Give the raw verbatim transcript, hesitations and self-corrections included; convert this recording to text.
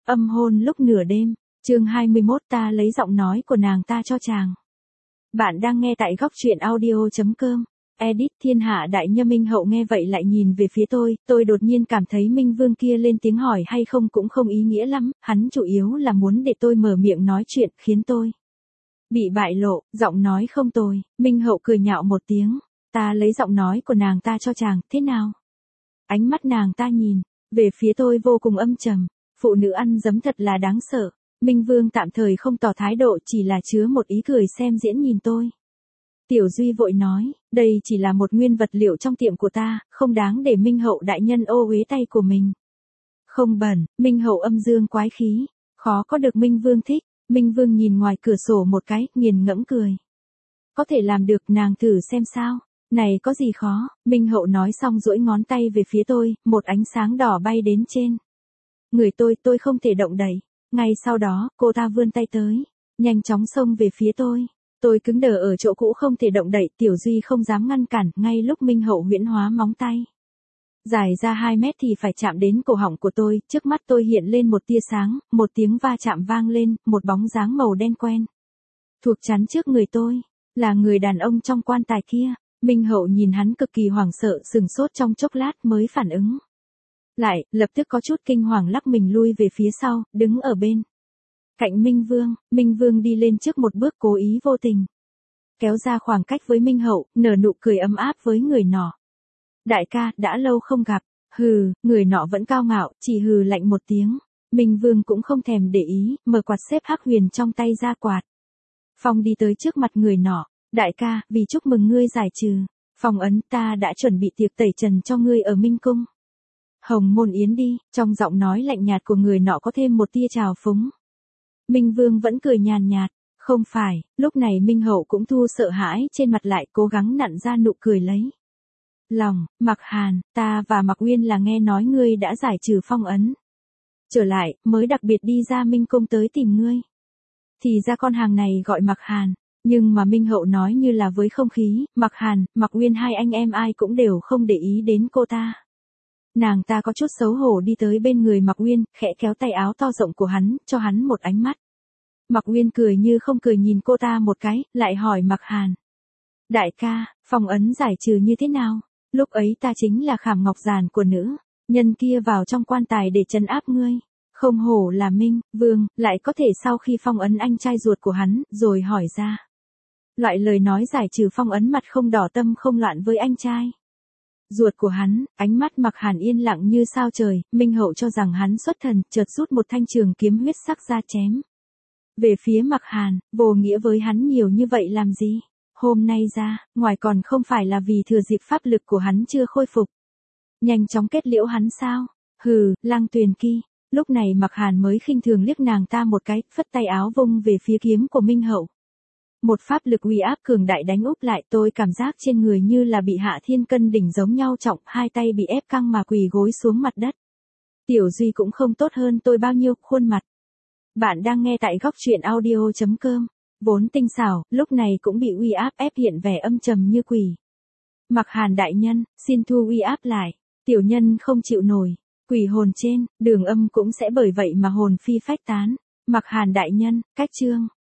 Âm hôn lúc nửa đêm, chương hai mươi mốt ta lấy giọng nói của nàng ta cho chàng. Bạn đang nghe tại góc truyện audio.com. Edit Thiên Hạ Đại Nhân. Minh Hậu nghe vậy lại nhìn về phía tôi, tôi đột nhiên cảm thấy Minh Vương kia lên tiếng hỏi hay không cũng không ý nghĩa lắm, hắn chủ yếu là muốn để tôi mở miệng nói chuyện, khiến tôi bị bại lộ, giọng nói không tồi. Minh Hậu cười nhạo một tiếng, ta lấy giọng nói của nàng ta cho chàng, thế nào? Ánh mắt nàng ta nhìn về phía tôi vô cùng âm trầm, phụ nữ ăn dấm thật là đáng sợ. Minh Vương tạm thời không tỏ thái độ, chỉ là chứa một ý cười xem diễn nhìn tôi. Tiểu Duy vội nói, đây chỉ là một nguyên vật liệu trong tiệm của ta, không đáng để Minh Hậu đại nhân ô uế tay của mình. Không bẩn. Minh Hậu âm dương quái khí, khó có được Minh Vương thích. Minh Vương nhìn ngoài cửa sổ một cái, nghiền ngẫm cười. Có thể làm được, nàng thử xem sao. Này có gì khó. Minh Hậu nói xong duỗi ngón tay về phía tôi, một ánh sáng đỏ bay đến trên người tôi, tôi không thể động đậy. Ngay sau đó, cô ta vươn tay tới, nhanh chóng xông về phía tôi. Tôi cứng đờ ở chỗ cũ không thể động đậy, Tiểu Duy không dám ngăn cản, ngay lúc Minh Hậu huyễn hóa móng tay dài ra hai mét thì phải chạm đến cổ họng của tôi, trước mắt tôi hiện lên một tia sáng, một tiếng va chạm vang lên, một bóng dáng màu đen quen thuộc chắn trước người tôi, là người đàn ông trong quan tài kia. Minh Hậu nhìn hắn cực kỳ hoảng sợ, sừng sốt trong chốc lát mới phản ứng lại, lập tức có chút kinh hoàng lắc mình lui về phía sau, đứng ở bên cạnh Minh Vương. Minh Vương đi lên trước một bước, cố ý vô tình kéo ra khoảng cách với Minh Hậu, nở nụ cười ấm áp với người nọ. Đại ca, đã lâu không gặp. Hừ. Người nọ vẫn cao ngạo, chỉ hừ lạnh một tiếng. Minh Vương cũng không thèm để ý, mở quạt xếp hắc huyền trong tay ra quạt. Phong đi tới trước mặt người nọ. Đại ca, vì chúc mừng ngươi giải trừ phong ấn, ta đã chuẩn bị tiệc tẩy trần cho ngươi ở Minh Cung Hồng Môn Yến đi. Trong giọng nói lạnh nhạt của người nọ có thêm một tia trào phúng. Minh Vương vẫn cười nhàn nhạt. Không phải. Lúc này Minh Hậu cũng thu sợ hãi trên mặt lại, cố gắng nặn ra nụ cười lấy lòng. Mặc Hàn, ta và Mặc Uyên là nghe nói ngươi đã giải trừ phong ấn trở lại, mới đặc biệt đi ra Minh Cung tới tìm ngươi. Thì ra con hàng này gọi Mặc Hàn. Nhưng mà Minh Hậu nói như là với không khí, Mặc Hàn, Mặc Uyên hai anh em ai cũng đều không để ý đến cô ta. Nàng ta có chút xấu hổ đi tới bên người Mặc Uyên, khẽ kéo tay áo to rộng của hắn, cho hắn một ánh mắt. Mặc Uyên cười như không cười nhìn cô ta một cái, lại hỏi Mặc Hàn. Đại ca, phong ấn giải trừ như thế nào? Lúc ấy ta chính là khảm ngọc giàn của nữ nhân kia vào trong quan tài để trấn áp ngươi. Không hổ là Minh Vương, lại có thể sau khi phong ấn anh trai ruột của hắn, rồi hỏi ra loại lời nói giải trừ phong ấn mặt không đỏ tâm không loạn với anh trai ruột của hắn. Ánh mắt Mặc Hàn yên lặng như sao trời. Minh Hậu cho rằng hắn xuất thần, chợt rút một thanh trường kiếm huyết sắc ra chém về phía Mặc Hàn. Vô nghĩa với hắn nhiều như vậy làm gì? Hôm nay ra ngoài còn không phải là vì thừa dịp pháp lực của hắn chưa khôi phục, nhanh chóng kết liễu hắn sao? Hừ. Lăng Tuyền Kỳ. Lúc này Mặc Hàn mới khinh thường liếc nàng ta một cái, phất tay áo vung về phía kiếm của Minh Hậu. Một pháp lực uy áp cường đại đánh úp lại, tôi cảm giác trên người như là bị hạ thiên cân đỉnh giống nhau trọng, hai tay bị ép căng mà quỳ gối xuống mặt đất. Tiểu Duy cũng không tốt hơn tôi bao nhiêu, khuôn mặt. Bạn đang nghe tại góc truyện audio.com. Vốn tinh xảo, lúc này cũng bị uy áp ép hiện vẻ âm trầm như quỷ. Mặc Hàn đại nhân, xin thu uy áp lại. Tiểu nhân không chịu nổi. Quỷ hồn trên, Đường Âm cũng sẽ bởi vậy mà hồn phi phách tán. Mặc Hàn đại nhân, cách chương.